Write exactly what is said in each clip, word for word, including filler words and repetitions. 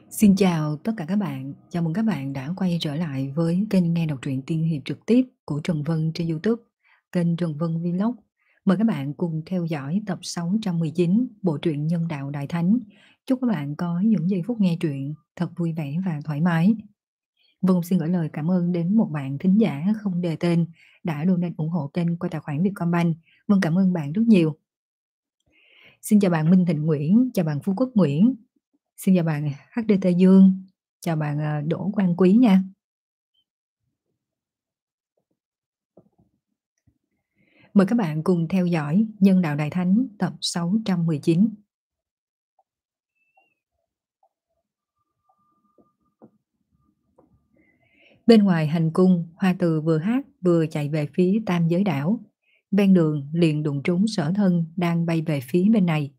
Xin chào tất cả các bạn, chào mừng các bạn đã quay trở lại với kênh nghe đọc truyện tiên hiệp trực tiếp của Trần Vân trên YouTube, kênh Trần Vân Vlog. Mời các bạn cùng theo dõi tập sáu trăm mười chín bộ truyện Nhân đạo Đại Thánh. Chúc các bạn có những giây phút nghe truyện thật vui vẻ và thoải mái. Vân xin gửi lời cảm ơn đến một bạn thính giả không đề tên đã donate ủng hộ kênh qua tài khoản Vietcombank. Vân cảm ơn bạn rất nhiều. Xin chào bạn Minh Thịnh Nguyễn, chào bạn Phú Quốc Nguyễn. Xin chào bạn hát đê tê Dương, chào bạn, à, Đỗ Quang Quý nha. Mời các bạn cùng theo dõi Nhân đạo Đại Thánh tập sáu trăm mười chín. Bên ngoài hành cung, Hoa Từ vừa hát vừa chạy về phía Tam Giới Đảo. Ven đường liền đụng trúng Sở Thân đang bay về phía bên này.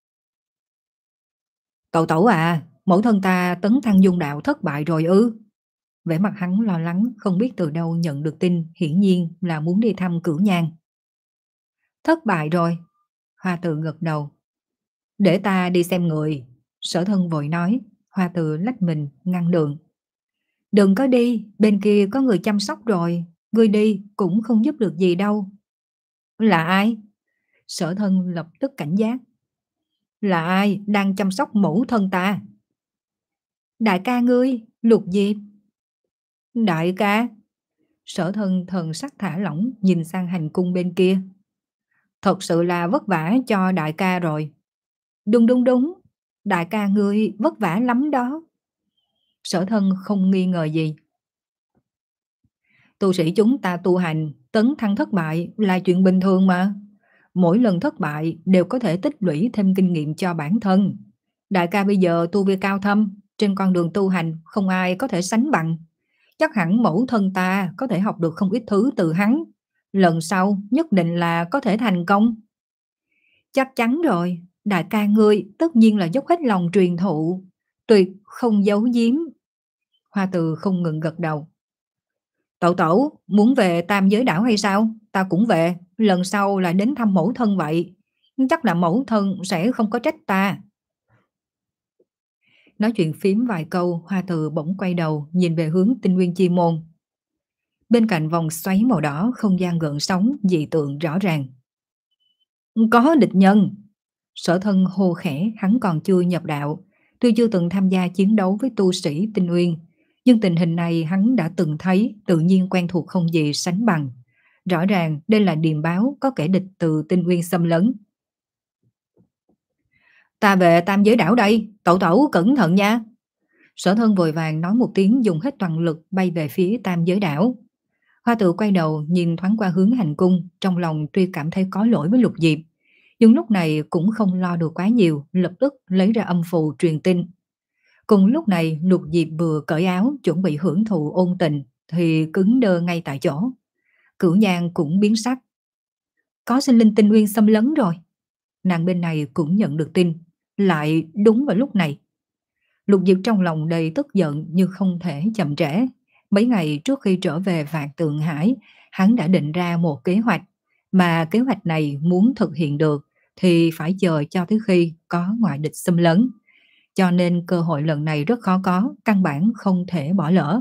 Cậu Tẩu à, mẫu thân ta tấn thăng dung đạo thất bại rồi ư? Vẻ mặt hắn lo lắng, không biết từ đâu nhận được tin, hiển nhiên là muốn đi thăm Cửu Nhan. Thất bại rồi. Hoa Từ gật đầu. Để ta đi xem người. Sở Thân vội nói. Hoa Từ lách mình ngăn đường. Đừng có đi, bên kia có người chăm sóc rồi. Ngươi đi cũng không giúp được gì đâu. Là ai? Sở Thân lập tức cảnh giác. Là ai đang chăm sóc mẫu thân ta? Đại ca ngươi, Lục Diệp. Đại ca? Sở Thân thần sắc thả lỏng nhìn sang hành cung bên kia. Thật sự là vất vả cho đại ca rồi. Đúng đúng đúng, đại ca ngươi vất vả lắm đó. Sở Thân không nghi ngờ gì. Tu sĩ chúng ta tu hành, tấn thăng thất bại là chuyện bình thường mà. Mỗi lần thất bại đều có thể tích lũy thêm kinh nghiệm cho bản thân. Đại ca bây giờ tu vi cao thâm, trên con đường tu hành không ai có thể sánh bằng. Chắc hẳn mẫu thân ta có thể học được không ít thứ từ hắn. Lần sau nhất định là có thể thành công. Chắc chắn rồi, đại ca ngươi tất nhiên là dốc hết lòng truyền thụ, tuyệt không giấu giếm. Hoa Từ không ngừng gật đầu. Tẩu tẩu, muốn về Tam Giới Đảo hay sao? Ta cũng về, lần sau lại đến thăm mẫu thân vậy. Chắc là mẫu thân sẽ không có trách ta. Nói chuyện phím vài câu, Hoa Từ bỗng quay đầu nhìn về hướng Tinh Nguyên Chi Môn. Bên cạnh vòng xoáy màu đỏ, không gian gợn sóng, dị tượng rõ ràng. Có địch nhân. Sở Thân hô khẽ, hắn còn chưa nhập đạo. Tuy chưa từng tham gia chiến đấu với tu sĩ Tinh Nguyên, nhưng tình hình này hắn đã từng thấy, tự nhiên quen thuộc không gì sánh bằng. Rõ ràng đây là điềm báo có kẻ địch từ Tinh Nguyên xâm lấn. Ta về Tam Giới Đảo đây, tẩu tẩu cẩn thận nha. Sở Thân vội vàng nói một tiếng, dùng hết toàn lực bay về phía Tam Giới Đảo. Hoa Tự quay đầu nhìn thoáng qua hướng hành cung, trong lòng tuy cảm thấy có lỗi với Lục Diệp, nhưng lúc này cũng không lo được quá nhiều, lập tức lấy ra âm phù truyền tin. Cùng lúc này Lục Diệp vừa cởi áo chuẩn bị hưởng thụ ôn tình thì cứng đơ ngay tại chỗ. Cửu Nhan cũng biến sắc. Có sinh linh Tinh Nguyên xâm lấn rồi. Nàng bên này cũng nhận được tin, lại đúng vào lúc này. Lục Diệp trong lòng đầy tức giận nhưng không thể chậm trễ. Mấy ngày trước khi trở về Vạn Tượng Hải, hắn đã định ra một kế hoạch, mà kế hoạch này muốn thực hiện được thì phải chờ cho tới khi có ngoại địch xâm lấn. Cho nên cơ hội lần này rất khó có, căn bản không thể bỏ lỡ.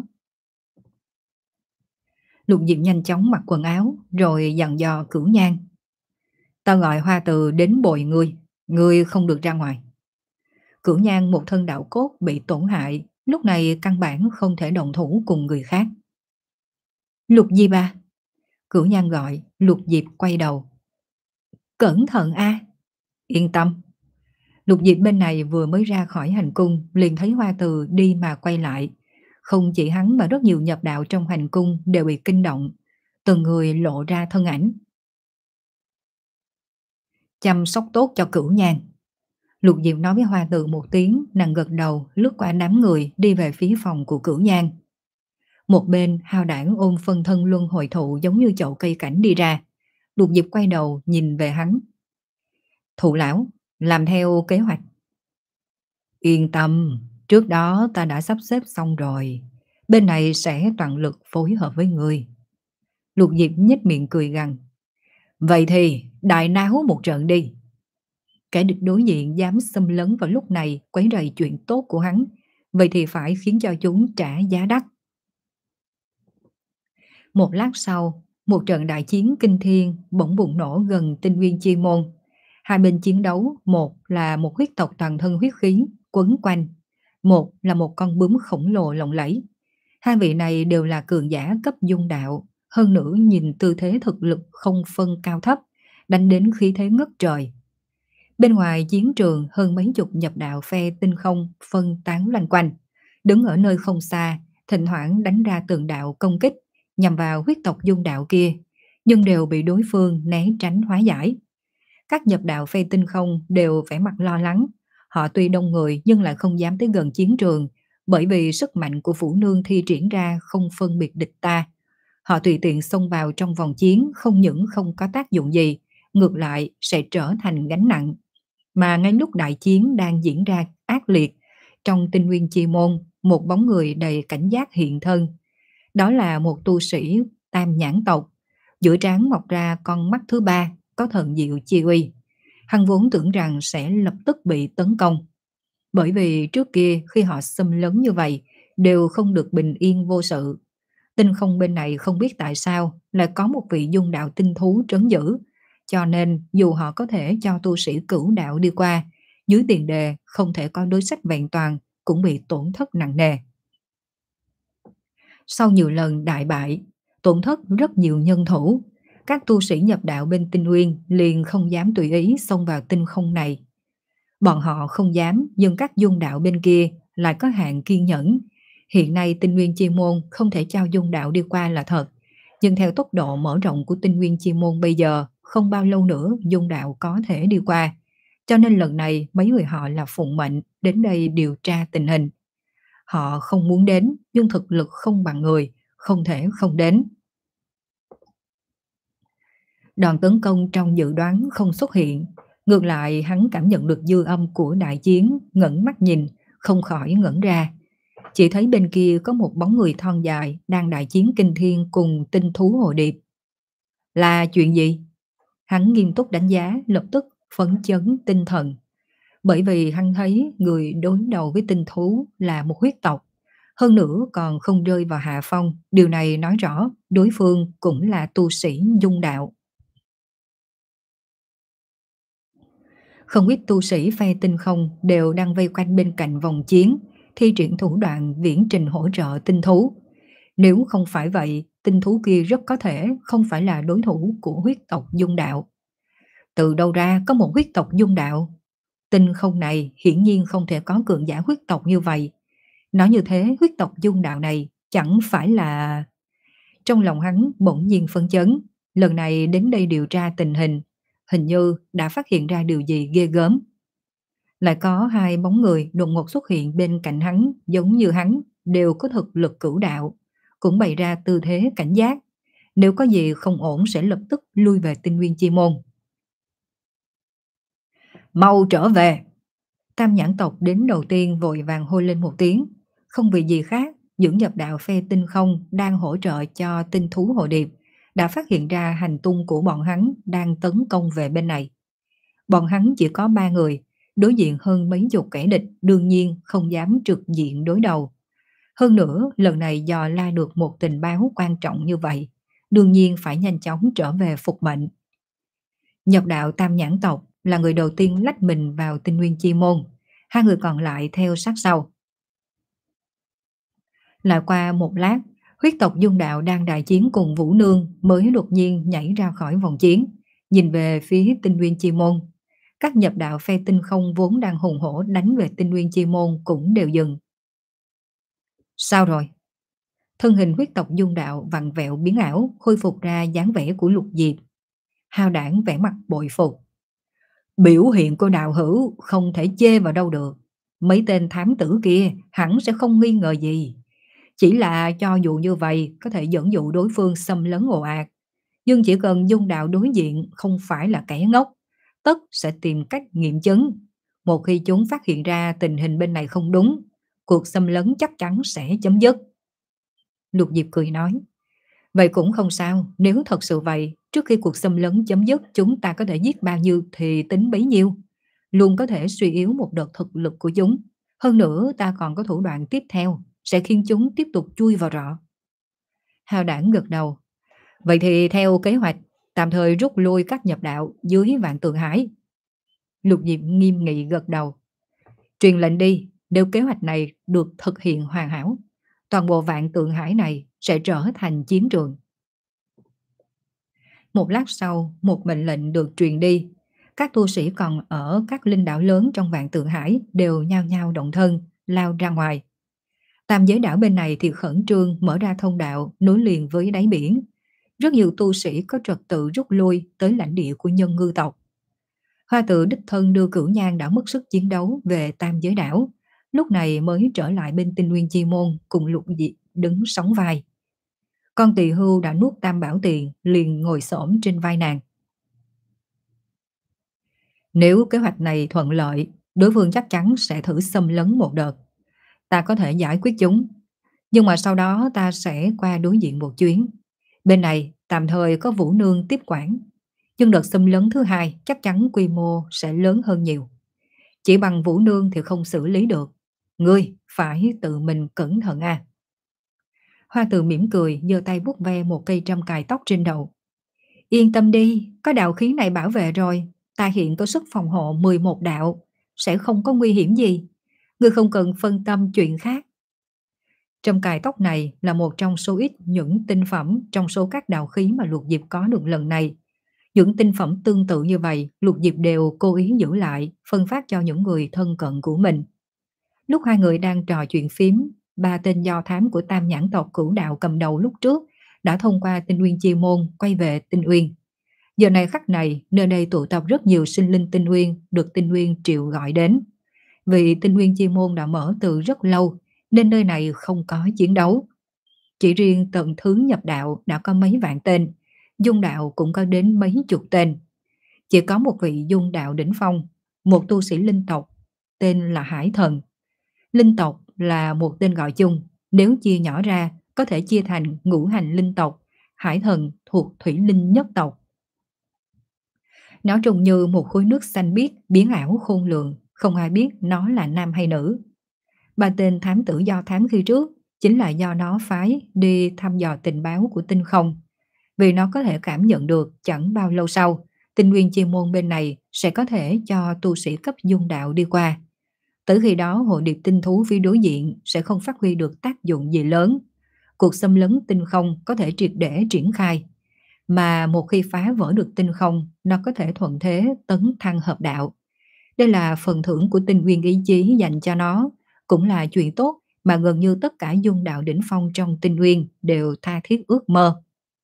Lục Diệp nhanh chóng mặc quần áo rồi dặn dò Cửu Nhan. Ta gọi Hoa Từ đến bồi ngươi, ngươi không được ra ngoài. Cửu Nhan một thân đạo cốt bị tổn hại, lúc này căn bản không thể động thủ cùng người khác. Lục Diệp à? Cửu Nhan gọi, Lục Diệp quay đầu. Cẩn thận a. Yên tâm. Lục Diệp bên này vừa mới ra khỏi hành cung, liền thấy Hoa Từ đi mà quay lại. Không chỉ hắn mà rất nhiều nhập đạo trong hành cung đều bị kinh động, từng người lộ ra thân ảnh. Chăm sóc tốt cho Cửu Nhan. Lục Diệp nói với Hoa Từ một tiếng, nàng gật đầu, lướt qua đám người đi về phía phòng của Cửu Nhan. Một bên Hao Đảng ôm phân thân luân hồi thụ giống như chậu cây cảnh đi ra. Lục Diệp quay đầu nhìn về hắn. Thụ lão, làm theo kế hoạch. Yên tâm, trước đó ta đã sắp xếp xong rồi. Bên này sẽ toàn lực phối hợp với người. Lục Diệp nhếch miệng cười gằn. Vậy thì đại náo một trận đi. Kẻ địch đối diện dám xâm lấn vào lúc này quấy rầy chuyện tốt của hắn, vậy thì phải khiến cho chúng trả giá đắt. Một lát sau, một trận đại chiến kinh thiên bỗng bùng nổ gần tinh nguyên chi môn. Hai bên chiến đấu, một là một huyết tộc toàn thân huyết khí quấn quanh, một là một con bướm khổng lồ lộng lẫy. Hai vị này đều là cường giả cấp dung đạo, hơn nữa nhìn tư thế thực lực không phân cao thấp, đánh đến khí thế ngất trời. Bên ngoài chiến trường hơn mấy chục nhập đạo phe tinh không phân tán loanh quanh, đứng ở nơi không xa, thỉnh thoảng đánh ra tường đạo công kích nhằm vào huyết tộc dung đạo kia, nhưng đều bị đối phương né tránh hóa giải. Các nhập đạo phe tinh không đều vẻ mặt lo lắng, họ tuy đông người nhưng lại không dám tới gần chiến trường, bởi vì sức mạnh của Vũ Nương thi triển ra không phân biệt địch ta. Họ tùy tiện xông vào trong vòng chiến không những không có tác dụng gì, ngược lại sẽ trở thành gánh nặng. Mà ngay lúc đại chiến đang diễn ra ác liệt, trong tinh nguyên chi môn, một bóng người đầy cảnh giác hiện thân. Đó là một tu sĩ tam nhãn tộc, giữa trán mọc ra con mắt thứ ba, có thần diệu chi uy. Hắn vốn tưởng rằng sẽ lập tức bị tấn công. Bởi vì trước kia khi họ xâm lấn như vậy, đều không được bình yên vô sự. Tinh không bên này không biết tại sao lại có một vị dung đạo tinh thú trấn giữ, cho nên dù họ có thể cho tu sĩ cửu đạo đi qua, dưới tiền đề không thể có đối sách vẹn toàn cũng bị tổn thất nặng nề. Sau nhiều lần đại bại, tổn thất rất nhiều nhân thủ, các tu sĩ nhập đạo bên tinh nguyên liền không dám tùy ý xông vào tinh không này. Bọn họ không dám, nhưng các dung đạo bên kia lại có hạn kiên nhẫn. Hiện nay tinh nguyên chi môn không thể cho dung đạo đi qua là thật, nhưng theo tốc độ mở rộng của tinh nguyên chi môn bây giờ, không bao lâu nữa dung đạo có thể đi qua. Cho nên lần này mấy người họ là phụng mệnh đến đây điều tra tình hình. Họ không muốn đến, nhưng thực lực không bằng người, không thể không đến. Đòn tấn công trong dự đoán không xuất hiện, ngược lại hắn cảm nhận được dư âm của đại chiến, ngẩng mắt nhìn, không khỏi ngẩn ra. Chỉ thấy bên kia có một bóng người thon dài đang đại chiến kinh thiên cùng tinh thú hồ điệp. Là chuyện gì? Hắn nghiêm túc đánh giá, lập tức phấn chấn tinh thần. Bởi vì hắn thấy người đối đầu với tinh thú là một huyết tộc, hơn nữa còn không rơi vào hạ phong. Điều này nói rõ đối phương cũng là tu sĩ dung đạo. Không ít tu sĩ phe tinh không đều đang vây quanh bên cạnh vòng chiến, thi triển thủ đoạn viễn trình hỗ trợ tinh thú. Nếu không phải vậy, tinh thú kia rất có thể không phải là đối thủ của huyết tộc dung đạo. Từ đâu ra có một huyết tộc dung đạo? Tinh không này hiển nhiên không thể có cường giả huyết tộc như vậy. Nói như thế, huyết tộc dung đạo này chẳng phải là... Trong lòng hắn bỗng nhiên phấn chấn, lần này đến đây điều tra tình hình, hình như đã phát hiện ra điều gì ghê gớm. Lại có hai bóng người đột ngột xuất hiện bên cạnh hắn, giống như hắn, đều có thực lực cửu đạo, cũng bày ra tư thế cảnh giác. Nếu có gì không ổn sẽ lập tức lui về tinh nguyên chi môn. Mau trở về! Tam nhãn tộc đến đầu tiên vội vàng hô lên một tiếng. Không vì gì khác, những nhập đạo phe tinh không đang hỗ trợ cho tinh thú hồ điệp đã phát hiện ra hành tung của bọn hắn đang tấn công về bên này. Bọn hắn chỉ có ba người, đối diện hơn mấy chục kẻ địch, đương nhiên không dám trực diện đối đầu. Hơn nữa, lần này dò la được một tình báo quan trọng như vậy, đương nhiên phải nhanh chóng trở về phục mệnh. Nhập đạo tam nhãn tộc là người đầu tiên lách mình vào tinh nguyên chi môn, hai người còn lại theo sát sau. Lại qua một lát, huyết tộc dung đạo đang đại chiến cùng Vũ Nương mới đột nhiên nhảy ra khỏi vòng chiến, nhìn về phía tinh nguyên chi môn. Các nhập đạo phe tinh không vốn đang hùng hổ đánh về tinh nguyên chi môn cũng đều dừng. Sao rồi? Thân hình huyết tộc dung đạo vặn vẹo biến ảo, khôi phục ra dáng vẻ của Lục Diệp. Hao đảng vẻ mặt bội phục. Biểu hiện của đạo hữu không thể chê vào đâu được. Mấy tên thám tử kia hẳn sẽ không nghi ngờ gì. Chỉ là cho dù như vậy có thể dẫn dụ đối phương xâm lấn ồ ạt. Nhưng chỉ cần dung đạo đối diện không phải là kẻ ngốc, tất sẽ tìm cách nghiệm chứng. Một khi chúng phát hiện ra tình hình bên này không đúng, cuộc xâm lấn chắc chắn sẽ chấm dứt. Lục Diệp cười nói. Vậy cũng không sao, nếu thật sự vậy, trước khi cuộc xâm lấn chấm dứt chúng ta có thể giết bao nhiêu thì tính bấy nhiêu. Luôn có thể suy yếu một đợt thực lực của chúng. Hơn nữa ta còn có thủ đoạn tiếp theo, sẽ khiến chúng tiếp tục chui vào rọ. Hào đảng gật đầu. Vậy thì theo kế hoạch, tạm thời rút lui các nhập đạo dưới Vạn Tượng Hải. Lục Diệp nghiêm nghị gật đầu. Truyền lệnh đi, nếu kế hoạch này được thực hiện hoàn hảo, toàn bộ Vạn Tượng Hải này sẽ trở thành chiến trường. Một lát sau, một mệnh lệnh được truyền đi. Các tu sĩ còn ở các linh đảo lớn trong Vạn Tượng Hải đều nhao nhao động thân, lao ra ngoài. Tam giới đảo bên này thì khẩn trương mở ra thông đạo nối liền với đáy biển. Rất nhiều tu sĩ có trật tự rút lui tới lãnh địa của nhân ngư tộc. Hoa Tự đích thân đưa Cửu Nhan đã mất sức chiến đấu về tam giới đảo, lúc này mới trở lại bên Tinh Nguyên Chi Môn cùng Lục Diệp đứng sóng vai. Con tỳ hưu đã nuốt tam bảo tiền liền ngồi xổm trên vai nàng. Nếu kế hoạch này thuận lợi, đối phương chắc chắn sẽ thử xâm lấn một đợt. Ta có thể giải quyết chúng, nhưng mà sau đó ta sẽ qua đối diện một chuyến. Bên này tạm thời có Vũ Nương tiếp quản, nhưng đợt xâm lấn thứ hai chắc chắn quy mô sẽ lớn hơn nhiều. Chỉ bằng Vũ Nương thì không xử lý được. Ngươi phải tự mình cẩn thận à. Hoa Từ mỉm cười, giơ tay vuốt ve một cây trăm cài tóc trên đầu. Yên tâm đi, có đạo khí này bảo vệ rồi. Ta hiện có sức phòng hộ mười một đạo, sẽ không có nguy hiểm gì. Ngươi không cần phân tâm chuyện khác. Trăm cài tóc này là một trong số ít những tinh phẩm trong số các đạo khí mà Lục Diệp có được lần này. Những tinh phẩm tương tự như vậy, Lục Diệp đều cố ý giữ lại, phân phát cho những người thân cận của mình. Lúc hai người đang trò chuyện phím, ba tên do thám của Tam Nhãn tộc Cửu Đạo cầm đầu lúc trước đã thông qua Tinh Nguyên Chi Môn quay về Tinh Uyên. Giờ này khắc này, nơi đây tụ tập rất nhiều sinh linh Tinh Uyên được Tinh Uyên triệu gọi đến. Vì Tinh Nguyên Chi Môn đã mở từ rất lâu, nên nơi này không có chiến đấu. Chỉ riêng tận thứ nhập đạo đã có mấy vạn tên, dung đạo cũng có đến mấy chục tên. Chỉ có một vị dung đạo đỉnh phong, một tu sĩ linh tộc, tên là Hải Thần. Linh tộc là một tên gọi chung, nếu chia nhỏ ra có thể chia thành ngũ hành linh tộc. Hải Thần thuộc thủy linh nhất tộc. Nó trông như một khối nước xanh biếc biến ảo khôn lường, không ai biết nó là nam hay nữ. Ba tên thám tử do thám khi trước chính là do nó phái đi thăm dò tình báo của tinh không. Vì nó có thể cảm nhận được chẳng bao lâu sau, Tinh Nguyên Chi Môn bên này sẽ có thể cho tu sĩ cấp dung đạo đi qua. Tới khi đó hội điệp tinh thú phía đối diện sẽ không phát huy được tác dụng gì lớn. Cuộc xâm lấn tinh không có thể triệt để triển khai. Mà một khi phá vỡ được tinh không, nó có thể thuận thế tấn thăng hợp đạo. Đây là phần thưởng của Tinh Nguyên ý chí dành cho nó, cũng là chuyện tốt mà gần như tất cả dung đạo đỉnh phong trong Tinh Nguyên đều tha thiết ước mơ.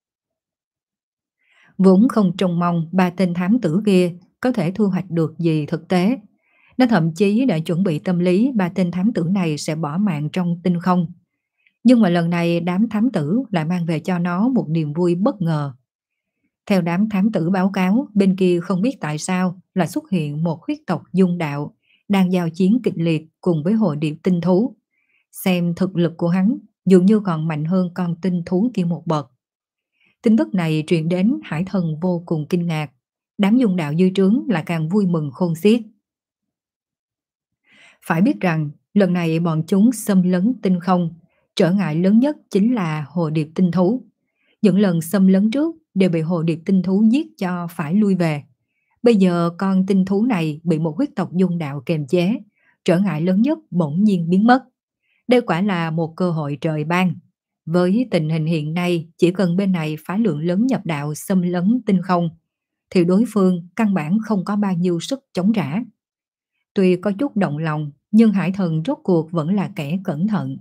Vốn không trông mong ba tên thám tử kia có thể thu hoạch được gì thực tế. Nó thậm chí đã chuẩn bị tâm lý ba tên thám tử này sẽ bỏ mạng trong tinh không. Nhưng mà lần này đám thám tử lại mang về cho nó một niềm vui bất ngờ. Theo đám thám tử báo cáo, bên kia không biết tại sao lại xuất hiện một huyết tộc dung đạo đang giao chiến kịch liệt cùng với hội điệp tinh thú. Xem thực lực của hắn dường như còn mạnh hơn con tinh thú kia một bậc. Tin tức này truyền đến, Hải Thần vô cùng kinh ngạc. Đám dung đạo dư trướng lại càng vui mừng khôn xiết. Phải biết rằng lần này bọn chúng xâm lấn tinh không, trở ngại lớn nhất chính là hồ điệp tinh thú. Những lần xâm lấn trước đều bị hồ điệp tinh thú giết cho phải lui về. Bây giờ con tinh thú này bị một huyết tộc dung đạo kềm chế, trở ngại lớn nhất bỗng nhiên biến mất. Đây quả là một cơ hội trời ban. Với tình hình hiện nay, chỉ cần bên này phá lượng lớn nhập đạo xâm lấn tinh không, thì đối phương căn bản không có bao nhiêu sức chống trả. Tuy có chút động lòng, nhưng Hải Thần rốt cuộc vẫn là kẻ cẩn thận.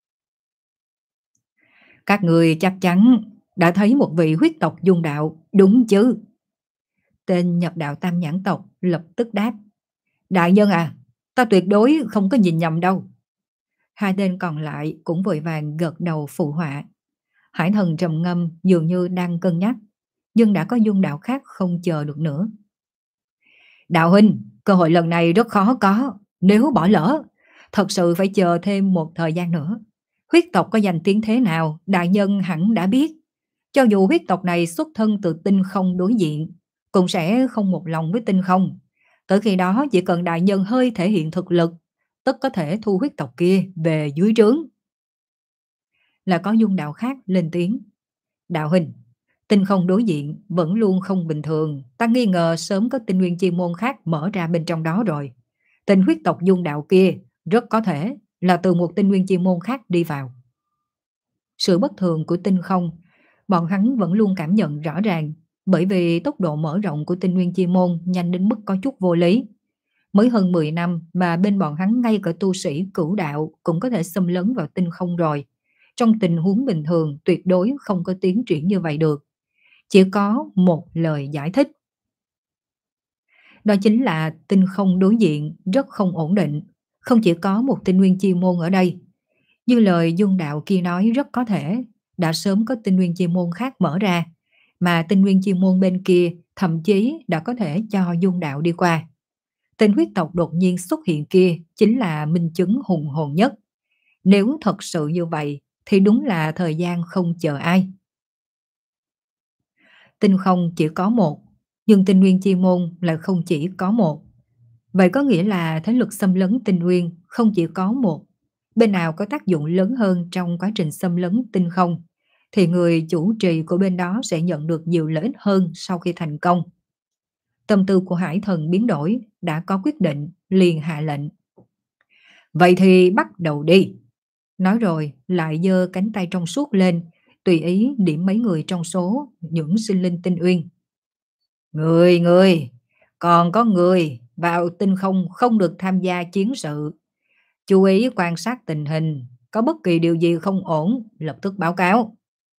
Các người chắc chắn đã thấy một vị huyết tộc dung đạo, đúng chứ? Tên nhập đạo Tam Nhãn tộc lập tức đáp. Đại nhân à, ta tuyệt đối không có nhìn nhầm đâu. Hai tên còn lại cũng vội vàng gật đầu phụ họa. Hải Thần trầm ngâm dường như đang cân nhắc, nhưng đã có dung đạo khác không chờ được nữa. Đạo huynh, cơ hội lần này rất khó có, nếu bỏ lỡ, thật sự phải chờ thêm một thời gian nữa. Huyết tộc có danh tiếng thế nào, đại nhân hẳn đã biết. Cho dù huyết tộc này xuất thân từ tinh không đối diện, cũng sẽ không một lòng với tinh không. Tới khi đó chỉ cần đại nhân hơi thể hiện thực lực, tất có thể thu huyết tộc kia về dưới trướng. Là có dung đạo khác lên tiếng. Đạo huynh, tinh không đối diện vẫn luôn không bình thường. Ta nghi ngờ sớm có tinh nguyên chi môn khác mở ra bên trong đó rồi. Tinh huyết tộc dung đạo kia rất có thể là từ một tinh nguyên chi môn khác đi vào. Sự bất thường của tinh không, bọn hắn vẫn luôn cảm nhận rõ ràng, bởi vì tốc độ mở rộng của tinh nguyên chi môn nhanh đến mức có chút vô lý. Mới hơn mười năm mà bên bọn hắn ngay cả tu sĩ cửu đạo cũng có thể xâm lấn vào tinh không rồi. Trong tình huống bình thường tuyệt đối không có tiến triển như vậy được. Chỉ có một lời giải thích. Đó chính là tinh không đối diện rất không ổn định. Không chỉ có một tinh nguyên chi môn ở đây. Như lời dung đạo kia nói, rất có thể đã sớm có tinh nguyên chi môn khác mở ra. Mà tinh nguyên chi môn bên kia thậm chí đã có thể cho dung đạo đi qua. Tên huyết tộc đột nhiên xuất hiện kia chính là minh chứng hùng hồn nhất. Nếu thật sự như vậy thì đúng là thời gian không chờ ai. Tinh không chỉ có một, nhưng tinh nguyên chi môn là không chỉ có một. Vậy có nghĩa là thế lực xâm lấn tinh nguyên không chỉ có một. Bên nào có tác dụng lớn hơn trong quá trình xâm lấn tinh không, thì người chủ trì của bên đó sẽ nhận được nhiều lợi ích hơn sau khi thành công. Tâm tư của Hải Thần biến đổi, đã có quyết định, liền hạ lệnh. Vậy thì bắt đầu đi. Nói rồi lại giơ cánh tay trong suốt lên, tùy ý điểm mấy người trong số những sinh linh tinh uyên. Người, người, còn có người vào tinh không không được tham gia chiến sự. Chú ý quan sát tình hình, có bất kỳ điều gì không ổn, lập tức báo cáo.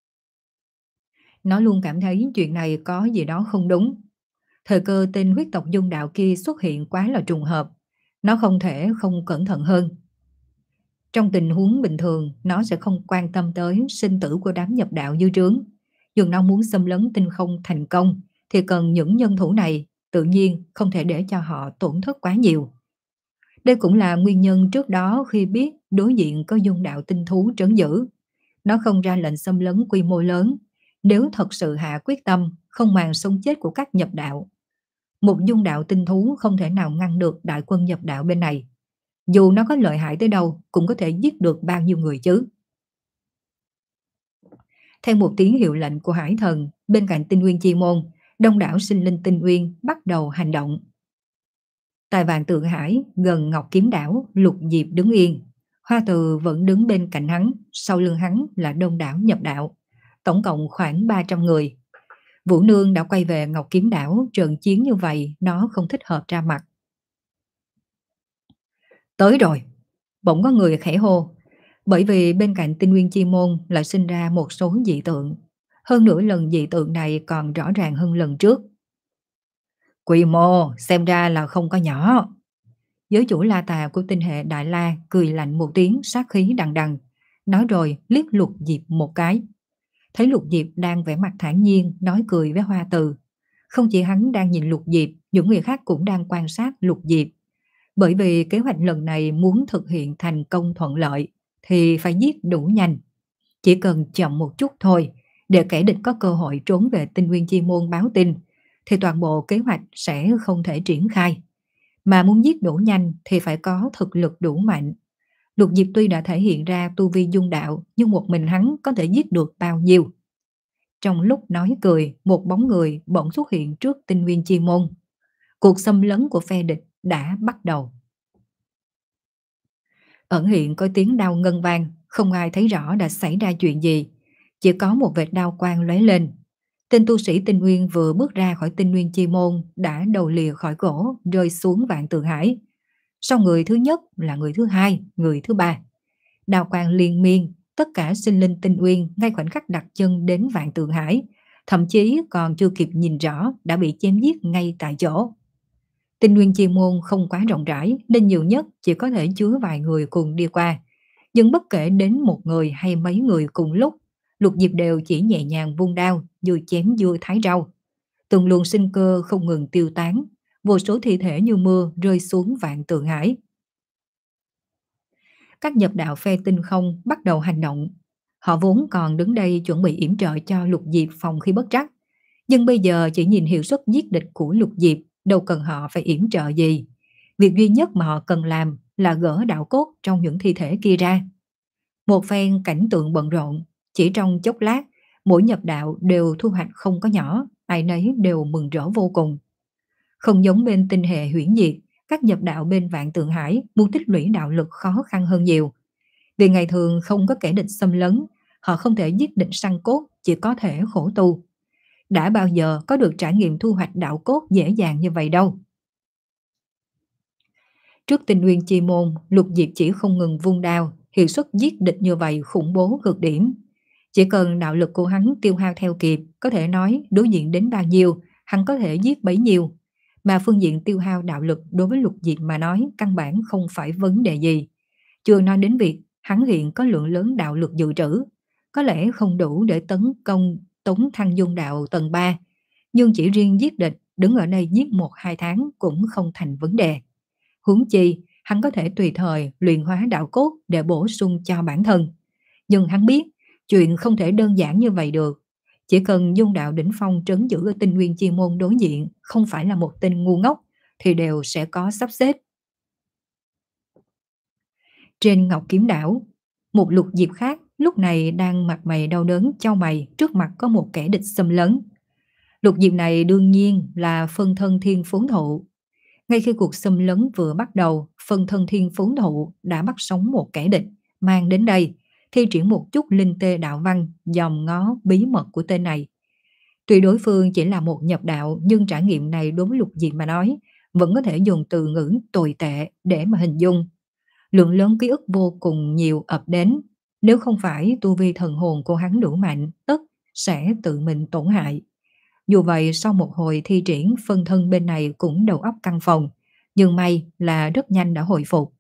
Nó luôn cảm thấy chuyện này có gì đó không đúng. Thời cơ tên huyết tộc dung đạo kia xuất hiện quá là trùng hợp. Nó không thể không cẩn thận hơn. Trong tình huống bình thường, nó sẽ không quan tâm tới sinh tử của đám nhập đạo dư trướng. Nhưng nó muốn xâm lấn tinh không thành công, thì cần những nhân thủ này, tự nhiên không thể để cho họ tổn thất quá nhiều. Đây cũng là nguyên nhân trước đó khi biết đối diện có dung đạo tinh thú trấn giữ. Nó không ra lệnh xâm lấn quy mô lớn, nếu thật sự hạ quyết tâm, không màng sống chết của các nhập đạo. Một dung đạo tinh thú không thể nào ngăn được đại quân nhập đạo bên này. Dù nó có lợi hại tới đâu, cũng có thể giết được bao nhiêu người chứ. Theo một tiếng hiệu lệnh của Hải Thần, bên cạnh tinh nguyên chi môn, đông đảo sinh linh tinh uyên bắt đầu hành động. Tại vạn tượng hải, gần Ngọc Kiếm Đảo, Lục Diệp đứng yên. Hoa Từ vẫn đứng bên cạnh hắn, sau lưng hắn là đông đảo nhập đạo. Tổng cộng khoảng ba trăm người. Vũ Nương đã quay về Ngọc Kiếm Đảo, trận chiến như vậy nó không thích hợp ra mặt. Tới rồi, bỗng có người khẽ hô, bởi vì bên cạnh tinh nguyên chi môn lại sinh ra một số dị tượng. Hơn nữa lần dị tượng này còn rõ ràng hơn lần trước. Quy mô xem ra là không có nhỏ. Giới chủ La Tà của tinh hệ Đại La cười lạnh một tiếng, sát khí đằng đằng, nói rồi liếc Lục Diệp một cái. Thấy Lục Diệp đang vẻ mặt thản nhiên nói cười với Hoa Từ. Không chỉ hắn đang nhìn Lục Diệp, những người khác cũng đang quan sát Lục Diệp. Bởi vì kế hoạch lần này muốn thực hiện thành công thuận lợi thì phải giết đủ nhanh. Chỉ cần chậm một chút thôi, để kẻ địch có cơ hội trốn về tinh nguyên chi môn báo tin, thì toàn bộ kế hoạch sẽ không thể triển khai. Mà muốn giết đủ nhanh thì phải có thực lực đủ mạnh. Lục Diệp tuy đã thể hiện ra tu vi dung đạo, nhưng một mình hắn có thể giết được bao nhiêu? Trong lúc nói cười, một bóng người bỗng xuất hiện trước tinh nguyên chi môn. Cuộc xâm lấn của phe địch đã bắt đầu. Ẩn hiện có tiếng đao ngân vang, không ai thấy rõ đã xảy ra chuyện gì. Chỉ có một vệt đao quang lóe lên. Tên tu sĩ tinh nguyên vừa bước ra khỏi tinh nguyên chi môn đã đầu lìa khỏi cổ, rơi xuống vạn tượng hải. Sau người thứ nhất là người thứ hai, người thứ ba. Đao quang liên miên, tất cả sinh linh tinh nguyên ngay khoảnh khắc đặt chân đến vạn tượng hải, thậm chí còn chưa kịp nhìn rõ đã bị chém giết ngay tại chỗ. Tinh nguyên chi môn không quá rộng rãi nên nhiều nhất chỉ có thể chứa vài người cùng đi qua. Nhưng bất kể đến một người hay mấy người cùng lúc, Lục Diệp đều chỉ nhẹ nhàng vung đao, vừa chém vừa thái rau. Từng luồng sinh cơ không ngừng tiêu tán, vô số thi thể như mưa rơi xuống vạn tượng hải. Các nhập đạo phe tinh không bắt đầu hành động. Họ vốn còn đứng đây chuẩn bị yểm trợ cho Lục Diệp phòng khi bất trắc. Nhưng bây giờ chỉ nhìn hiệu suất giết địch của Lục Diệp, đâu cần họ phải yểm trợ gì. Việc duy nhất mà họ cần làm là gỡ đạo cốt trong những thi thể kia ra. Một phen cảnh tượng bận rộn, chỉ trong chốc lát, mỗi nhập đạo đều thu hoạch không có nhỏ, ai nấy đều mừng rỡ vô cùng. Không giống bên tinh hệ huyễn diệt, các nhập đạo bên Vạn Tượng Hải muốn tích lũy đạo lực khó khăn hơn nhiều. Vì ngày thường không có kẻ địch xâm lấn, họ không thể giết địch săn cốt, chỉ có thể khổ tu. Đã bao giờ có được trải nghiệm thu hoạch đạo cốt dễ dàng như vậy đâu. Trước Tinh Nguyên Chi Môn, Lục Diệp chỉ không ngừng vung đao, hiệu suất giết địch như vậy khủng bố cực điểm. Chỉ cần đạo lực của hắn tiêu hao theo kịp, có thể nói đối diện đến bao nhiêu, hắn có thể giết bấy nhiêu. Mà phương diện tiêu hao đạo lực đối với Lục Diệp mà nói căn bản không phải vấn đề gì. Chưa nói đến việc hắn hiện có lượng lớn đạo lực dự trữ, có lẽ không đủ để tấn công Tống Thăng Dung đạo tầng ba, nhưng chỉ riêng giết địch, đứng ở đây giết một hai tháng cũng không thành vấn đề. Huống chi, hắn có thể tùy thời luyện hóa đạo cốt để bổ sung cho bản thân. Nhưng hắn biết, chuyện không thể đơn giản như vậy được. Chỉ cần Dung đạo đỉnh phong trấn giữ ở Tinh Nguyên Chi Môn đối diện không phải là một tên ngu ngốc, thì đều sẽ có sắp xếp. Trên Ngọc Kiếm Đảo, một Lục Diệp khác lúc này đang mặt mày đau đớn chau mày, trước mặt có một kẻ địch xâm lấn. Lục Diệp này đương nhiên là phân thân Thiên Phốn Thụ. Ngay khi cuộc xâm lấn vừa bắt đầu, phân thân Thiên Phốn Thụ đã bắt sống một kẻ địch, mang đến đây, thi triển một chút linh tê đạo văn, dòm ngó bí mật của tên này. Tuy đối phương chỉ là một nhập đạo, nhưng trải nghiệm này đối với Lục Diệp mà nói, vẫn có thể dùng từ ngữ tồi tệ để mà hình dung. Lượng lớn ký ức vô cùng nhiều ập đến, nếu không phải tu vi thần hồn của hắn đủ mạnh, tất sẽ tự mình tổn hại. Dù vậy, sau một hồi thi triển, phân thân bên này cũng đầu óc căng phòng, nhưng may là rất nhanh đã hồi phục.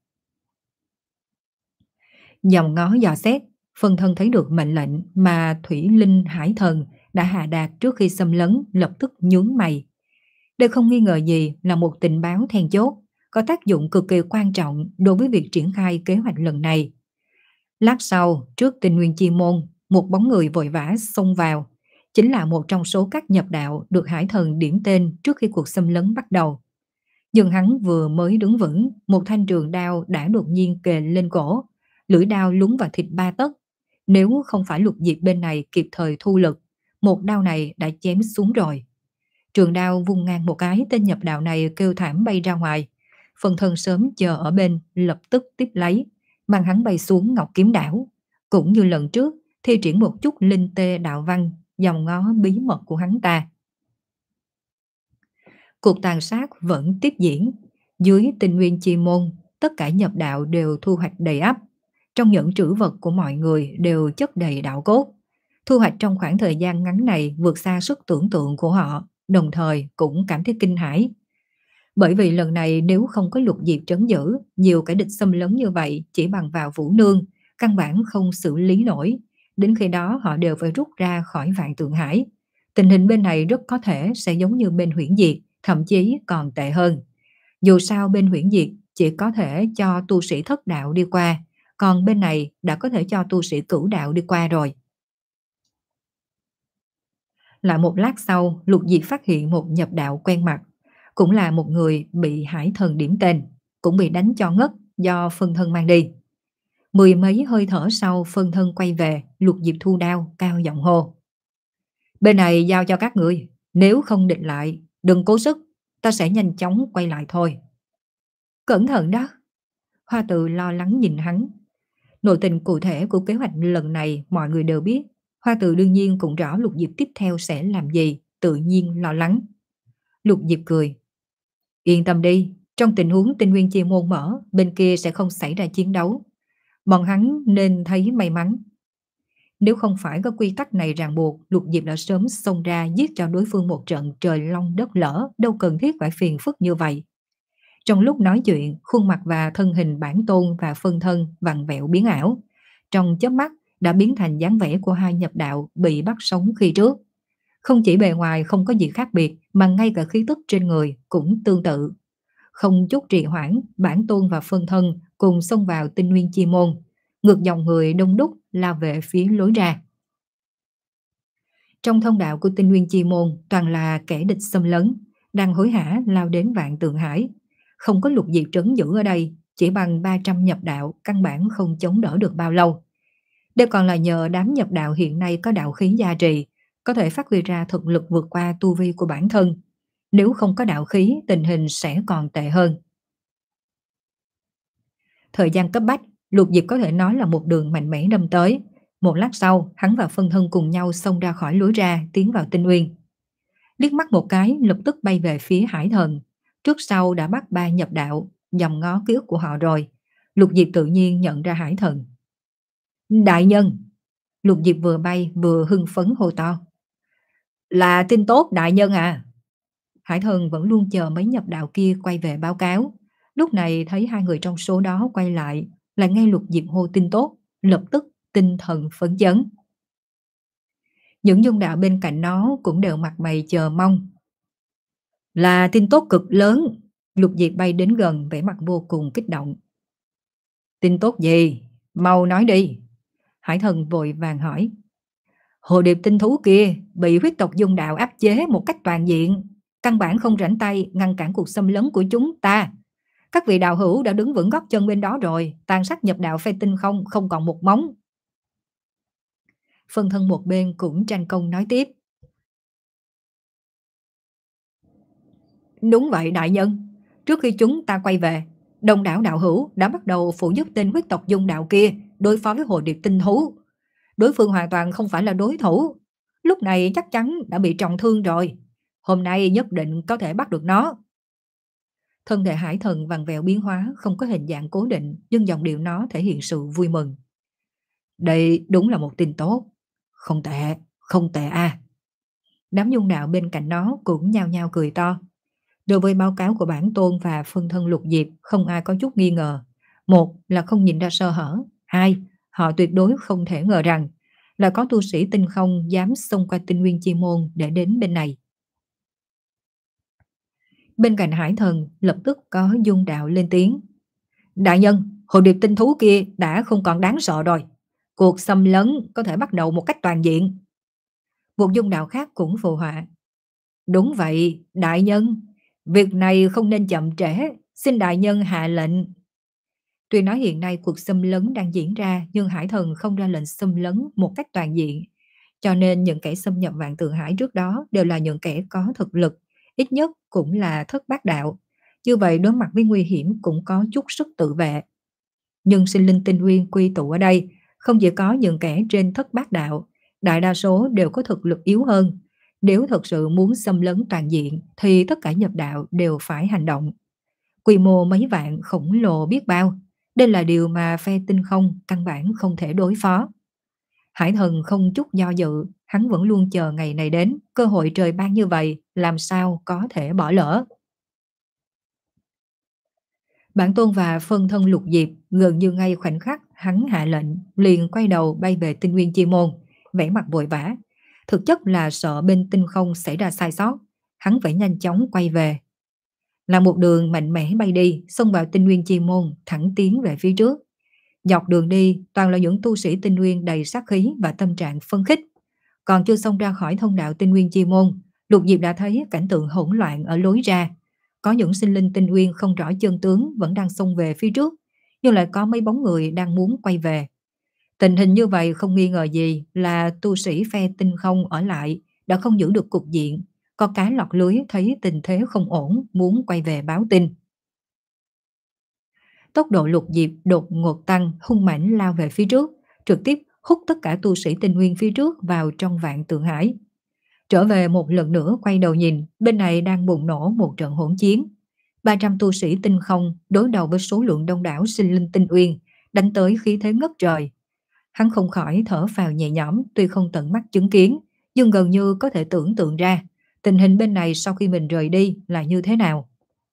Dòng ngó dò xét, phân thân thấy được mệnh lệnh mà Thủy Linh Hải Thần đã hạ đạt trước khi xâm lấn, lập tức nhướng mày. Đây không nghi ngờ gì là một tình báo then chốt, có tác dụng cực kỳ quan trọng đối với việc triển khai kế hoạch lần này. Lát sau, trước Tinh Nguyên Chi Môn, một bóng người vội vã xông vào, chính là một trong số các nhập đạo được Hải Thần điểm tên trước khi cuộc xâm lấn bắt đầu. Nhưng hắn vừa mới đứng vững, một thanh trường đao đã đột nhiên kề lên cổ, lưỡi đao lún vào thịt ba tấc. Nếu không phải Lục Diệp bên này kịp thời thu lực, một đao này đã chém xuống rồi. Trường đao vung ngang một cái, tên nhập đạo này kêu thảm bay ra ngoài. Phần thân sớm chờ ở bên lập tức tiếp lấy, mang hắn bay xuống Ngọc Kiếm Đảo. Cũng như lần trước, thi triển một chút linh tê đạo văn, dòng ngó bí mật của hắn ta. Cuộc tàn sát vẫn tiếp diễn. Dưới Tinh Nguyên Chi Môn, tất cả nhập đạo đều thu hoạch đầy ắp. Trong những trữ vật của mọi người đều chất đầy đạo cốt. Thu hoạch trong khoảng thời gian ngắn này vượt xa sức tưởng tượng của họ, đồng thời cũng cảm thấy kinh hãi. Bởi vì lần này nếu không có Lục Diệp trấn giữ, nhiều kẻ địch xâm lấn như vậy chỉ bằng vào Vũ Nương, căn bản không xử lý nổi. Đến khi đó họ đều phải rút ra khỏi Vạn Tượng Hải. Tình hình bên này rất có thể sẽ giống như bên Huyễn Diệt, thậm chí còn tệ hơn. Dù sao bên Huyễn Diệt chỉ có thể cho tu sĩ thất đạo đi qua, còn bên này đã có thể cho tu sĩ cửu đạo đi qua rồi. Lại một lát sau, Lục Diệp phát hiện một nhập đạo quen mặt, cũng là một người bị Hải Thần điểm tên, cũng bị đánh cho ngất do phân thân mang đi. Mười mấy hơi thở sau, phân thân quay về, Lục Diệp thu đao, cao giọng hô. Bên này giao cho các người, nếu không địch lại, đừng cố sức, ta sẽ nhanh chóng quay lại thôi. Cẩn thận đó. Hoa Tự lo lắng nhìn hắn. Nội tình cụ thể của kế hoạch lần này mọi người đều biết. Hoa Tự đương nhiên cũng rõ Lục Diệp tiếp theo sẽ làm gì, tự nhiên lo lắng. Lục Diệp cười. Yên tâm đi, trong tình huống Tinh Nguyên Chi Môn mở, bên kia sẽ không xảy ra chiến đấu. Bọn hắn nên thấy may mắn. Nếu không phải có quy tắc này ràng buộc, Lục Diệp đã sớm xông ra giết cho đối phương một trận trời long đất lở, đâu cần thiết phải phiền phức như vậy. Trong lúc nói chuyện, khuôn mặt và thân hình bản tôn và phân thân vặn vẹo biến ảo. Trong chớp mắt đã biến thành dáng vẻ của hai nhập đạo bị bắt sống khi trước. Không chỉ bề ngoài không có gì khác biệt, mà ngay cả khí tức trên người cũng tương tự. Không chút trì hoãn, bản tôn và phân thân cùng xông vào Tinh Nguyên Chi Môn, ngược dòng người đông đúc lao về phía lối ra. Trong thông đạo của Tinh Nguyên Chi Môn toàn là kẻ địch xâm lấn, đang hối hả lao đến Vạn Tượng Hải. Không có Lục Diệp trấn giữ ở đây, chỉ bằng ba trăm nhập đạo căn bản không chống đỡ được bao lâu. Đây còn là nhờ đám nhập đạo hiện nay có đạo khí gia trì, có thể phát huy ra thực lực vượt qua tu vi của bản thân. Nếu không có đạo khí, tình hình sẽ còn tệ hơn. Thời gian cấp bách, Lục Diệp có thể nói là một đường mạnh mẽ đâm tới. Một lát sau, hắn và phân thân cùng nhau xông ra khỏi lối ra, tiến vào tinh uyên. Liếc mắt một cái, lập tức bay về phía Hải Thần. Trước sau đã bắt ba nhập đạo, dòng ngó ký ức của họ rồi. Lục Diệp tự nhiên nhận ra Hải Thần. Đại nhân! Lục Diệp vừa bay vừa hưng phấn hô to. Là tin tốt đại nhân à! Hải Thần vẫn luôn chờ mấy nhập đạo kia quay về báo cáo. Lúc này thấy hai người trong số đó quay lại, lại nghe Lục Diệp hô tin tốt, lập tức tinh thần phấn chấn. Những dung đạo bên cạnh nó cũng đều mặt mày chờ mong. Là tin tốt cực lớn! Lục Diệp bay đến gần, vẻ mặt vô cùng kích động. Tin tốt gì? Mau nói đi! Hải Thần vội vàng hỏi. Hồ điệp tinh thú kia bị huyết tộc dung đạo áp chế một cách toàn diện, căn bản không rảnh tay ngăn cản cuộc xâm lấn của chúng ta. Các vị đạo hữu đã đứng vững gót chân bên đó rồi, tàn sát nhập đạo phe tinh không không còn một móng. Phân thân một bên cũng tranh công nói tiếp. Đúng vậy đại nhân, trước khi chúng ta quay về, đông đảo đạo hữu đã bắt đầu phụ giúp tên huyết tộc dung đạo kia đối phó với hồ điệp tinh thú. Đối phương hoàn toàn không phải là đối thủ, lúc này chắc chắn đã bị trọng thương rồi. Hôm nay nhất định có thể bắt được nó. Thân thể Hải Thần vằn vẹo biến hóa, không có hình dạng cố định, nhưng giọng điệu nó thể hiện sự vui mừng. Đây đúng là một tin tốt. Không tệ, không tệ a. À. Đám dung đạo bên cạnh nó cũng nhao nhao cười to. Đối với báo cáo của bản tôn và phân thân Lục Diệp, không ai có chút nghi ngờ. Một là không nhìn ra sơ hở, hai, họ tuyệt đối không thể ngờ rằng là có tu sĩ tinh không dám xông qua tinh nguyên chi môn để đến bên này. Bên cạnh Hải Thần lập tức có dung đạo lên tiếng. Đại nhân, hồ điệp tinh thú kia đã không còn đáng sợ rồi. Cuộc xâm lấn có thể bắt đầu một cách toàn diện. Một dung đạo khác cũng phụ họa. Đúng vậy, đại nhân. Việc này không nên chậm trễ. Xin đại nhân hạ lệnh. Tuy nói hiện nay cuộc xâm lấn đang diễn ra, nhưng Hải Thần không ra lệnh xâm lấn một cách toàn diện. Cho nên những kẻ xâm nhập Vạn Tượng Hải trước đó đều là những kẻ có thực lực, ít nhất cũng là thất bát đạo. Như vậy đối mặt với nguy hiểm cũng có chút sức tự vệ. Nhưng sinh linh tinh nguyên quy tụ ở đây, không chỉ có những kẻ trên thất bát đạo, đại đa số đều có thực lực yếu hơn. Nếu thật sự muốn xâm lấn toàn diện thì tất cả nhập đạo đều phải hành động. Quy mô mấy vạn khổng lồ biết bao. Đây là điều mà phe tinh không căn bản không thể đối phó. Hải Thần không chút do dự, hắn vẫn luôn chờ ngày này đến, cơ hội trời ban như vậy, làm sao có thể bỏ lỡ. Bản tôn và phân thân Lục Diệp gần như ngay khoảnh khắc hắn hạ lệnh, liền quay đầu bay về tinh nguyên chi môn, vẻ mặt vội vã. Thực chất là sợ bên tinh không xảy ra sai sót, hắn phải nhanh chóng quay về. Là một đường mạnh mẽ bay đi, xông vào tinh nguyên chi môn, thẳng tiến về phía trước. Dọc đường đi, toàn là những tu sĩ tinh nguyên đầy sát khí và tâm trạng phấn khích. Còn chưa xông ra khỏi thông đạo tinh nguyên chi môn, Lục Diệp đã thấy cảnh tượng hỗn loạn ở lối ra. Có những sinh linh tinh nguyên không rõ chân tướng vẫn đang xông về phía trước, nhưng lại có mấy bóng người đang muốn quay về. Tình hình như vậy không nghi ngờ gì là tu sĩ phe tinh không ở lại đã không giữ được cục diện, có cá lọt lưới thấy tình thế không ổn muốn quay về báo tin. Tốc độ Lục Diệp đột ngột tăng, hung mãnh lao về phía trước, trực tiếp hút tất cả tu sĩ tinh nguyên phía trước vào trong Vạn Tượng Hải. Trở về một lần nữa quay đầu nhìn, bên này đang bùng nổ một trận hỗn chiến. ba trăm tu sĩ tinh không đối đầu với số lượng đông đảo sinh linh tinh uyên, đánh tới khí thế ngất trời. Hắn không khỏi thở phào nhẹ nhõm, tuy không tận mắt chứng kiến, nhưng gần như có thể tưởng tượng ra tình hình bên này sau khi mình rời đi là như thế nào.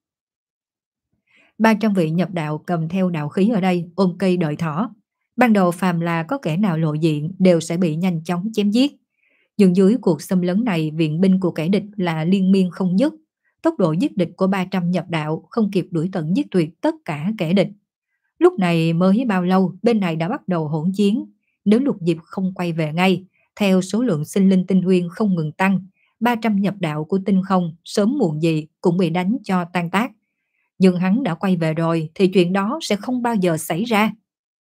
ba trăm vị nhập đạo cầm theo đạo khí ở đây ôm cây đợi thỏ. Ban đầu phàm là có kẻ nào lộ diện đều sẽ bị nhanh chóng chém giết. Nhưng dưới cuộc xâm lấn này, viện binh của kẻ địch là liên miên không dứt. Tốc độ giết địch của ba trăm nhập đạo không kịp đuổi tận giết tuyệt tất cả kẻ địch. Lúc này mới bao lâu bên này đã bắt đầu hỗn chiến. Nếu Lục Diệp không quay về ngay, theo số lượng sinh linh tinh nguyên không ngừng tăng, ba trăm nhập đạo của tinh không sớm muộn gì cũng bị đánh cho tan tác. Nhưng hắn đã quay về rồi thì chuyện đó sẽ không bao giờ xảy ra.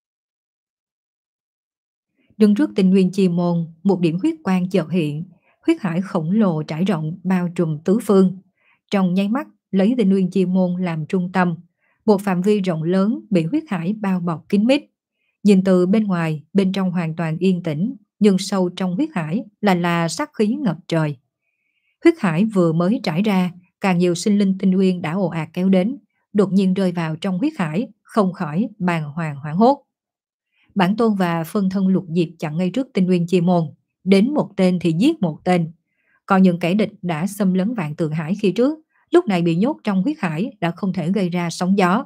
Đứng trước tinh nguyên chi môn, một điểm huyết quang chợt hiện, huyết hải khổng lồ trải rộng bao trùm tứ phương. Trong nháy mắt, lấy tinh nguyên chi môn làm trung tâm, một phạm vi rộng lớn bị huyết hải bao bọc kín mít. Nhìn từ bên ngoài, bên trong hoàn toàn yên tĩnh, nhưng sâu trong huyết hải là là sát khí ngập trời. Huyết hải vừa mới trải ra, càng nhiều sinh linh tinh nguyên đã ồ ạt kéo đến, đột nhiên rơi vào trong huyết hải, không khỏi bàng hoàng hoảng hốt. Bản tôn và phân thân lục diệp chặn ngay trước tinh nguyên chi môn, đến một tên thì giết một tên. Còn những kẻ địch đã xâm lấn vạn tượng hải khi trước, lúc này bị nhốt trong huyết hải đã không thể gây ra sóng gió.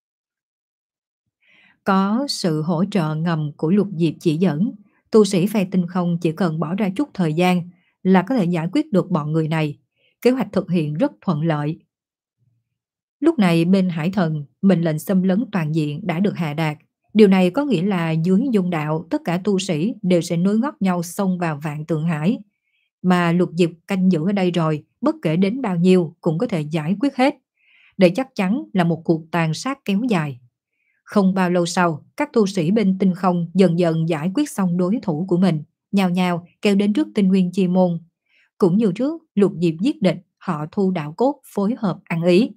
Có sự hỗ trợ ngầm của lục diệp chỉ dẫn, tu sĩ phe tinh không chỉ cần bỏ ra chút thời gian là có thể giải quyết được bọn người này. Kế hoạch thực hiện rất thuận lợi. Lúc này bên hải thần, mệnh lệnh xâm lấn toàn diện đã được hạ đạt. Điều này có nghĩa là dưới dung đạo, tất cả tu sĩ đều sẽ nối gót nhau xông vào vạn tượng hải. Mà lục diệp canh giữ ở đây rồi, bất kể đến bao nhiêu cũng có thể giải quyết hết. Đây chắc chắn là một cuộc tàn sát kéo dài. Không bao lâu sau, các tu sĩ bên tinh không dần dần giải quyết xong đối thủ của mình, nhào nhào kéo đến trước tinh nguyên chi môn. Cũng như trước, lục diệp giết địch, họ thu đạo cốt phối hợp ăn ý.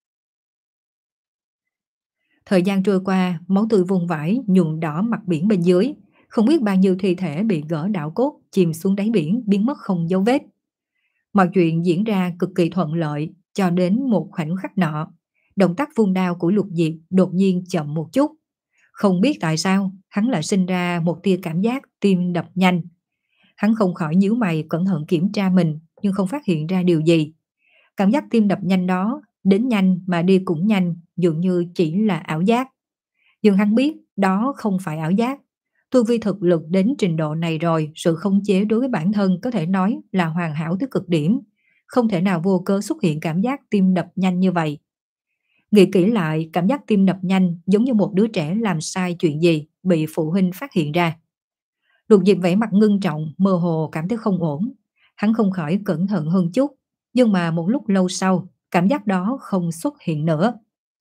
Thời gian trôi qua, máu tươi vùng vãi nhuộm đỏ mặt biển bên dưới, không biết bao nhiêu thi thể bị gỡ đạo cốt chìm xuống đáy biển biến mất không dấu vết. Mọi chuyện diễn ra cực kỳ thuận lợi cho đến một khoảnh khắc nọ. Động tác vung đao của lục diệp đột nhiên chậm một chút. Không biết tại sao, hắn lại sinh ra một tia cảm giác tim đập nhanh. Hắn không khỏi nhíu mày cẩn thận kiểm tra mình, nhưng không phát hiện ra điều gì. Cảm giác tim đập nhanh đó, đến nhanh mà đi cũng nhanh, dường như chỉ là ảo giác. Nhưng hắn biết đó không phải ảo giác. Tu vi thực lực đến trình độ này rồi, sự khống chế đối với bản thân có thể nói là hoàn hảo tới cực điểm. Không thể nào vô cớ xuất hiện cảm giác tim đập nhanh như vậy. Nghĩ kỹ lại, cảm giác tim đập nhanh giống như một đứa trẻ làm sai chuyện gì, bị phụ huynh phát hiện ra. Lục Diệp vẻ mặt ngưng trọng, mơ hồ cảm thấy không ổn. Hắn không khỏi cẩn thận hơn chút, nhưng mà một lúc lâu sau, cảm giác đó không xuất hiện nữa.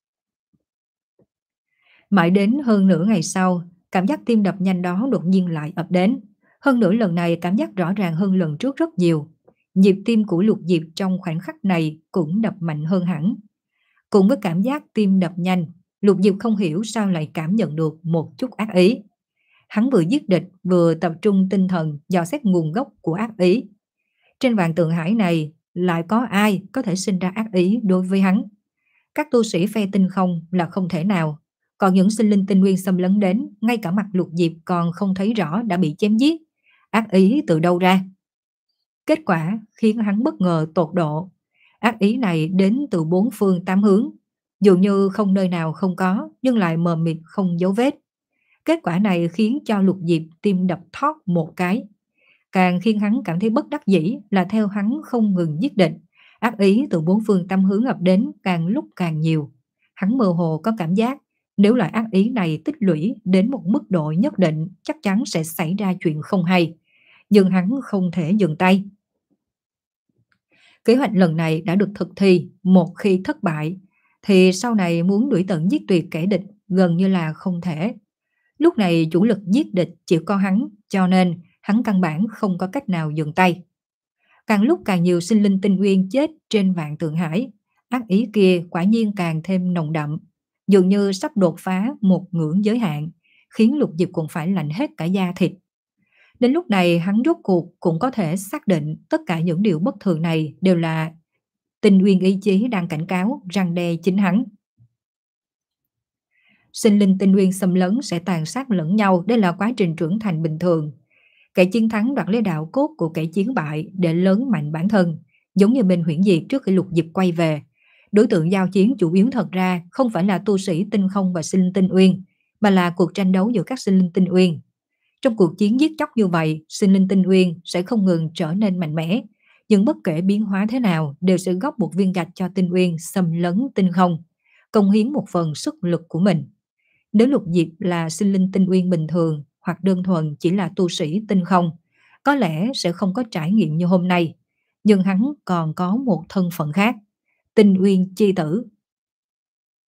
Mãi đến hơn nửa ngày sau, cảm giác tim đập nhanh đó đột nhiên lại ập đến. Hơn nữa lần này cảm giác rõ ràng hơn lần trước rất nhiều. Nhịp tim của Lục Diệp trong khoảnh khắc này cũng đập mạnh hơn hẳn. Cùng với cảm giác tim đập nhanh, Lục Diệp không hiểu sao lại cảm nhận được một chút ác ý. Hắn vừa giết địch, vừa tập trung tinh thần dò xét nguồn gốc của ác ý. Trên vạn tượng hải này, lại có ai có thể sinh ra ác ý đối với hắn? Các tu sĩ phe tinh không là không thể nào. Còn những sinh linh tinh nguyên xâm lấn đến, ngay cả mặt Lục Diệp còn không thấy rõ đã bị chém giết. Ác ý từ đâu ra? Kết quả khiến hắn bất ngờ tột độ. Ác ý này đến từ bốn phương tám hướng. Dường như không nơi nào không có, nhưng lại mờ mịt không dấu vết. Kết quả này khiến cho Lục Diệp tim đập thót một cái. Càng khiến hắn cảm thấy bất đắc dĩ là theo hắn không ngừng giết địch. Ác ý từ bốn phương tám hướng ập đến càng lúc càng nhiều. Hắn mơ hồ có cảm giác nếu loại ác ý này tích lũy đến một mức độ nhất định chắc chắn sẽ xảy ra chuyện không hay. Nhưng hắn không thể dừng tay. Kế hoạch lần này đã được thực thi, một khi thất bại thì sau này muốn đuổi tận giết tuyệt kẻ địch gần như là không thể. Lúc này chủ lực giết địch chỉ có hắn, cho nên hắn căn bản không có cách nào dừng tay. Càng lúc càng nhiều sinh linh tinh nguyên chết trên vạn tượng hải, ác ý kia quả nhiên càng thêm nồng đậm, dường như sắp đột phá một ngưỡng giới hạn, khiến Lục Diệp cũng phải lạnh hết cả da thịt. Đến lúc này hắn rốt cuộc cũng có thể xác định tất cả những điều bất thường này đều là tinh nguyên ý chí đang cảnh cáo răn đe chính hắn. Sinh linh tinh nguyên xâm lấn sẽ tàn sát lẫn nhau, đây là quá trình trưởng thành bình thường. Kẻ chiến thắng đoạt lấy đạo cốt của kẻ chiến bại để lớn mạnh bản thân, giống như bên Huyễn Diệt trước khi Lục Diệp quay về. Đối tượng giao chiến chủ yếu thật ra không phải là tu sĩ tinh không và sinh linh tinh uyên, mà là cuộc tranh đấu giữa các sinh linh tinh uyên. Trong cuộc chiến giết chóc như vậy, sinh linh tinh uyên sẽ không ngừng trở nên mạnh mẽ, nhưng bất kể biến hóa thế nào đều sẽ góp một viên gạch cho tinh uyên xâm lấn tinh không, cống hiến một phần sức lực của mình. Nếu Lục Diệp là sinh linh tinh uyên bình thường hoặc đơn thuần chỉ là tu sĩ tinh không, có lẽ sẽ không có trải nghiệm như hôm nay, nhưng hắn còn có một thân phận khác, tinh uyên chi tử.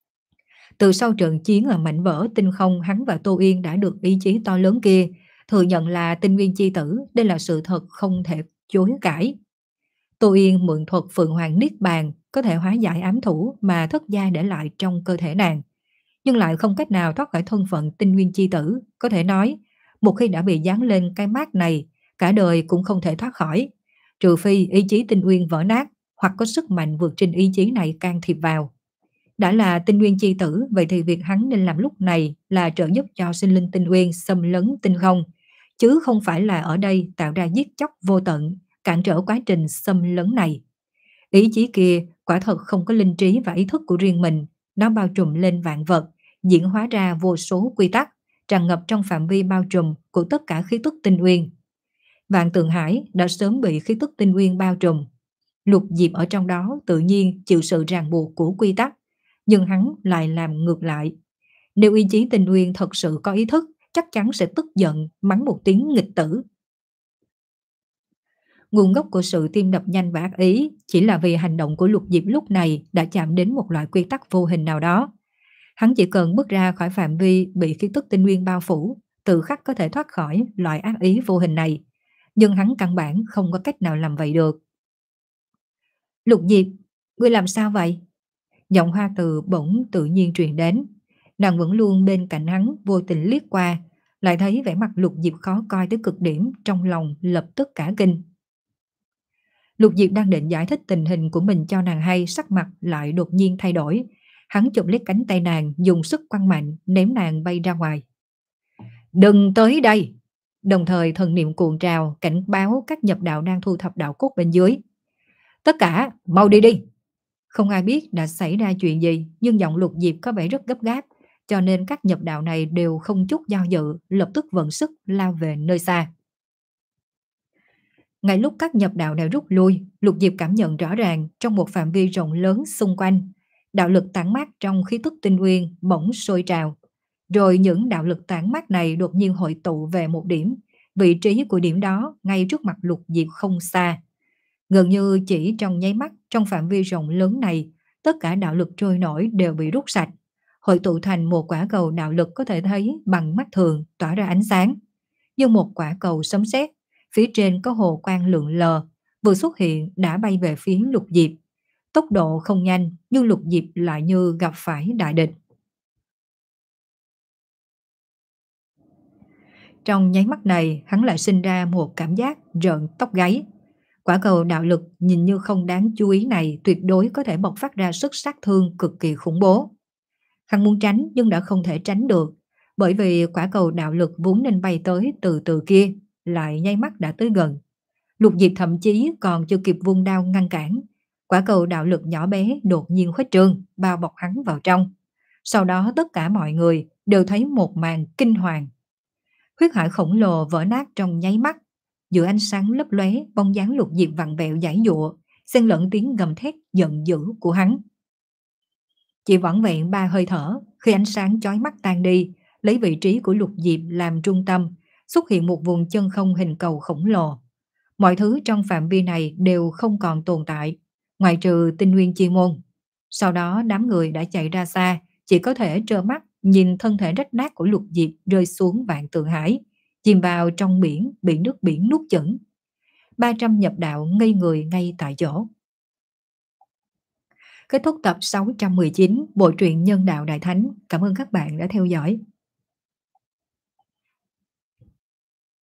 Từ sau trận chiến ở mảnh vỡ tinh không, hắn và Tô Yên đã được ý chí to lớn kia thừa nhận là tinh nguyên chi tử, đây là sự thật không thể chối cãi. Tô Yên mượn thuật Phượng Hoàng Niết Bàn có thể hóa giải ám thủ mà thất gia để lại trong cơ thể nàng, nhưng lại không cách nào thoát khỏi thân phận tinh nguyên chi tử. Có thể nói, một khi đã bị dán lên cái mác này, cả đời cũng không thể thoát khỏi, trừ phi ý chí tinh nguyên vỡ nát, hoặc có sức mạnh vượt trên ý chí này can thiệp vào. Đã là tinh nguyên chi tử, vậy thì việc hắn nên làm lúc này là trợ giúp cho sinh linh tinh nguyên xâm lấn tinh không, chứ không phải là ở đây tạo ra giết chóc vô tận, cản trở quá trình xâm lấn này. Ý chí kia quả thật không có linh trí và ý thức của riêng mình, nó bao trùm lên vạn vật, diễn hóa ra vô số quy tắc, tràn ngập trong phạm vi bao trùm của tất cả khí tức tinh nguyên. Vạn Tượng Hải đã sớm bị khí tức tinh nguyên bao trùm. Lục Diệp ở trong đó tự nhiên chịu sự ràng buộc của quy tắc, nhưng hắn lại làm ngược lại. Nếu ý chí tinh nguyên thật sự có ý thức, chắc chắn sẽ tức giận, mắng một tiếng nghịch tử. Nguồn gốc của sự tim đập nhanh và ác ý chỉ là vì hành động của Lục Diệp lúc này đã chạm đến một loại quy tắc vô hình nào đó. Hắn chỉ cần bước ra khỏi phạm vi bị khí tức tinh nguyên bao phủ, tự khắc có thể thoát khỏi loại ác ý vô hình này. Nhưng hắn căn bản không có cách nào làm vậy được. Lục Diệp, ngươi làm sao vậy? Giọng Hoa Từ bỗng tự nhiên truyền đến. Nàng vẫn luôn bên cạnh hắn, vô tình liếc qua, lại thấy vẻ mặt Lục Diệp khó coi tới cực điểm, trong lòng lập tức cả kinh. Lục Diệp đang định giải thích tình hình của mình cho nàng hay, sắc mặt lại đột nhiên thay đổi. Hắn chụp lấy cánh tay nàng, dùng sức quăng mạnh, ném nàng bay ra ngoài. Đừng tới đây! Đồng thời thần niệm cuộn trào, cảnh báo các nhập đạo đang thu thập đạo cốt bên dưới. Tất cả, mau đi đi! Không ai biết đã xảy ra chuyện gì, nhưng giọng Lục Diệp có vẻ rất gấp gáp, cho nên các nhập đạo này đều không chút do dự, lập tức vận sức lao về nơi xa. Ngay lúc các nhập đạo này rút lui, Lục Diệp cảm nhận rõ ràng trong một phạm vi rộng lớn xung quanh, đạo lực tản mát trong khí tức tinh nguyên bỗng sôi trào. Rồi những đạo lực tản mát này đột nhiên hội tụ về một điểm, vị trí của điểm đó ngay trước mặt Lục Diệp không xa. Gần như chỉ trong nháy mắt, trong phạm vi rộng lớn này, tất cả đạo lực trôi nổi đều bị rút sạch, hội tụ thành một quả cầu đạo lực có thể thấy bằng mắt thường tỏa ra ánh sáng. Như một quả cầu sấm sét, phía trên có hồ quang lượn lờ, vừa xuất hiện đã bay về phía Lục Diệp. Tốc độ không nhanh, nhưng Lục Diệp lại như gặp phải đại địch. Trong nháy mắt này, hắn lại sinh ra một cảm giác rợn tóc gáy. Quả cầu đạo lực nhìn như không đáng chú ý này tuyệt đối có thể bộc phát ra sức sát thương cực kỳ khủng bố. Hắn muốn tránh nhưng đã không thể tránh được, bởi vì quả cầu đạo lực vốn nên bay tới từ từ kia, lại nháy mắt đã tới gần. Lục Diệp thậm chí còn chưa kịp vung đao ngăn cản, quả cầu đạo lực nhỏ bé đột nhiên khuếch trương, bao bọc hắn vào trong. Sau đó tất cả mọi người đều thấy một màn kinh hoàng. Huyết hải khổng lồ vỡ nát trong nháy mắt, giữa ánh sáng lấp lóe, bóng dáng Lục Diệp vặn vẹo giãy giụa, xen lẫn tiếng gầm thét giận dữ của hắn. Chỉ vỏn vẹn ba hơi thở, khi ánh sáng chói mắt tan đi, lấy vị trí của Lục Diệp làm trung tâm, xuất hiện một vùng chân không hình cầu khổng lồ. Mọi thứ trong phạm vi này đều không còn tồn tại, ngoại trừ tinh nguyên chi môn. Sau đó đám người đã chạy ra xa, chỉ có thể trơ mắt nhìn thân thể rách nát của Lục Diệp rơi xuống Vạn Tượng Hải, chìm vào trong biển, bị nước biển nuốt chửng. ba trăm nhập đạo ngây người ngay tại chỗ. Kết thúc tập sáu trăm mười chín bộ truyện Nhân Đạo Đại Thánh. Cảm ơn các bạn đã theo dõi.